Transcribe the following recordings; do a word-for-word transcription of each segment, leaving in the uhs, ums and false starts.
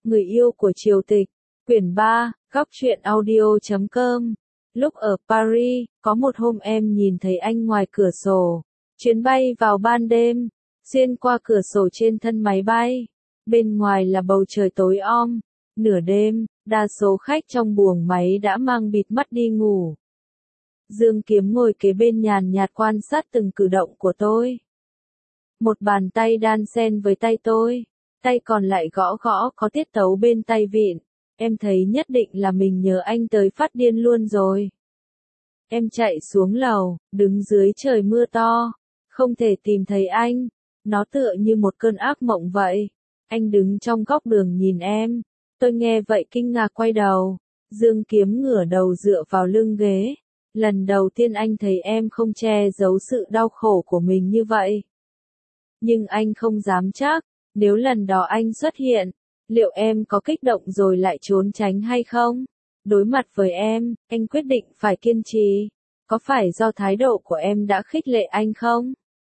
Người yêu của Triều Tịch, quyển ba, góc truyện audio chấm com. Lúc ở Paris, có một hôm em nhìn thấy anh ngoài cửa sổ. Chuyến bay vào ban đêm, xuyên qua cửa sổ trên thân máy bay. Bên ngoài là bầu trời tối om. Nửa đêm, đa số khách trong buồng máy đã mang bịt mắt đi ngủ. Dương Kiếm ngồi kế bên nhàn nhạt quan sát từng cử động của tôi. Một bàn tay đan xen với tay tôi, tay còn lại gõ gõ có tiết tấu bên tay vịn. Em thấy nhất định là mình nhớ anh tới phát điên luôn rồi. Em chạy xuống lầu, đứng dưới trời mưa to, không thể tìm thấy anh. Nó tựa như một cơn ác mộng vậy. Anh đứng trong góc đường nhìn em. Tôi nghe vậy kinh ngạc quay đầu. Dương Kiếm ngửa đầu dựa vào lưng ghế. Lần đầu tiên anh thấy em không che giấu sự đau khổ của mình như vậy. Nhưng anh không dám chắc, nếu lần đó anh xuất hiện, liệu em có kích động rồi lại trốn tránh hay không? Đối mặt với em, anh quyết định phải kiên trì. Có phải do thái độ của em đã khích lệ anh không?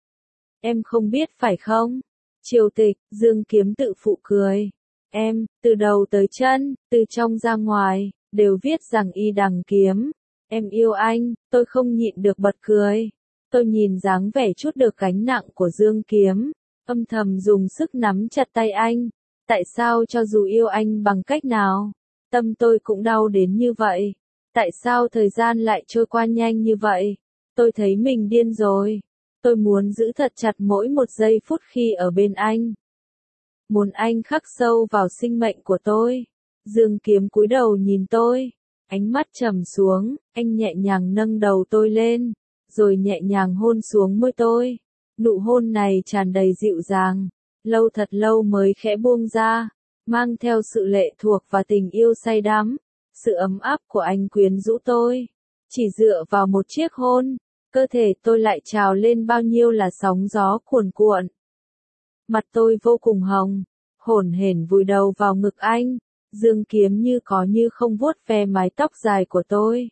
Em không biết phải không? Triều Tịch, Dương Kiếm tự phụ cười. Em, từ đầu tới chân, từ trong ra ngoài, đều viết rằng y đằng kiếm. Em yêu anh, tôi không nhịn được bật cười. Tôi nhìn dáng vẻ chút được gánh nặng của Dương Kiếm, âm thầm dùng sức nắm chặt tay anh. Tại sao cho dù yêu anh bằng cách nào, tâm tôi cũng đau đến như vậy? Tại sao thời gian lại trôi qua nhanh như vậy? Tôi thấy mình điên rồi. Tôi muốn giữ thật chặt mỗi một giây phút khi ở bên anh. Muốn anh khắc sâu vào sinh mệnh của tôi. Dương Kiếm cúi đầu nhìn tôi, ánh mắt trầm xuống, anh nhẹ nhàng nâng đầu tôi lên, rồi nhẹ nhàng hôn xuống môi tôi. Nụ hôn này tràn đầy dịu dàng, lâu thật lâu mới khẽ buông ra, mang theo sự lệ thuộc và tình yêu say đắm. Sự ấm áp của anh quyến rũ tôi. Chỉ dựa vào một chiếc hôn, cơ thể tôi lại trào lên bao nhiêu là sóng gió cuồn cuộn. Mặt tôi vô cùng hồng, hổn hển vùi đầu vào ngực anh. Dương Kiếm như có như không vuốt ve mái tóc dài của tôi.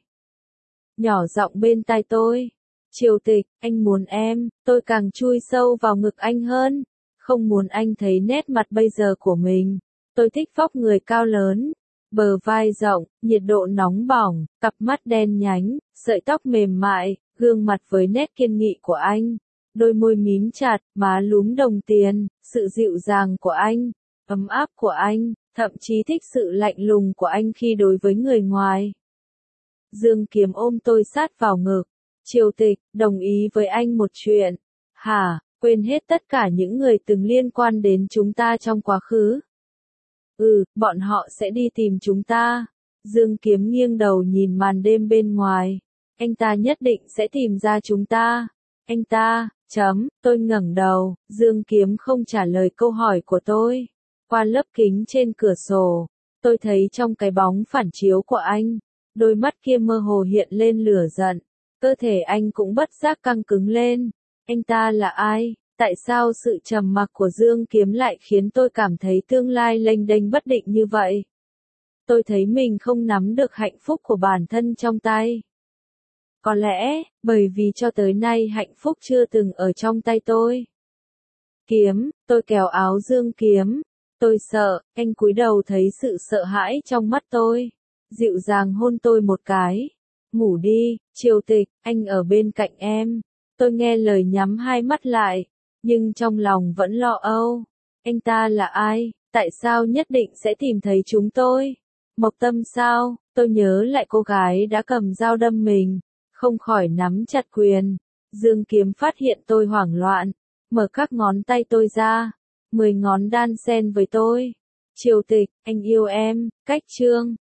Nhỏ giọng bên tai tôi. Triều Tịch, anh muốn em. Tôi càng chui sâu vào ngực anh hơn. Không muốn anh thấy nét mặt bây giờ của mình. Tôi thích vóc người cao lớn, bờ vai rộng, nhiệt độ nóng bỏng, cặp mắt đen nhánh, sợi tóc mềm mại, gương mặt với nét kiên nghị của anh. Đôi môi mím chặt, má lúm đồng tiền, sự dịu dàng của anh, ấm áp của anh, thậm chí thích sự lạnh lùng của anh khi đối với người ngoài. Dương Kiếm ôm tôi sát vào ngực. Triều Tịch, đồng ý với anh một chuyện. Hả, quên hết tất cả những người từng liên quan đến chúng ta trong quá khứ. Ừ, bọn họ sẽ đi tìm chúng ta. Dương Kiếm nghiêng đầu nhìn màn đêm bên ngoài. Anh ta nhất định sẽ tìm ra chúng ta. Anh ta, chấm, tôi ngẩng đầu. Dương Kiếm không trả lời câu hỏi của tôi. Qua lớp kính trên cửa sổ, tôi thấy trong cái bóng phản chiếu của anh, đôi mắt kia mơ hồ hiện lên lửa giận. Cơ thể anh cũng bất giác căng cứng lên. Anh ta là ai? Tại sao sự trầm mặc của Dương Kiếm lại khiến tôi cảm thấy tương lai lênh đênh bất định như vậy? Tôi thấy mình không nắm được hạnh phúc của bản thân trong tay. Có lẽ, bởi vì cho tới nay hạnh phúc chưa từng ở trong tay tôi. Kiếm, tôi kéo áo Dương Kiếm. Tôi sợ, anh cúi đầu thấy sự sợ hãi trong mắt tôi. Dịu dàng hôn tôi một cái. Ngủ đi, Triều Tịch, anh ở bên cạnh em. Tôi nghe lời nhắm hai mắt lại. Nhưng trong lòng vẫn lo âu. Anh ta là ai? Tại sao nhất định sẽ tìm thấy chúng tôi? Mộc Tâm sao? Tôi nhớ lại cô gái đã cầm dao đâm mình. Không khỏi nắm chặt quyền. Dương Kiếm phát hiện tôi hoảng loạn. Mở các ngón tay tôi ra. Mười ngón đan xen với tôi. Triều Tịch, anh yêu em. Cách chương.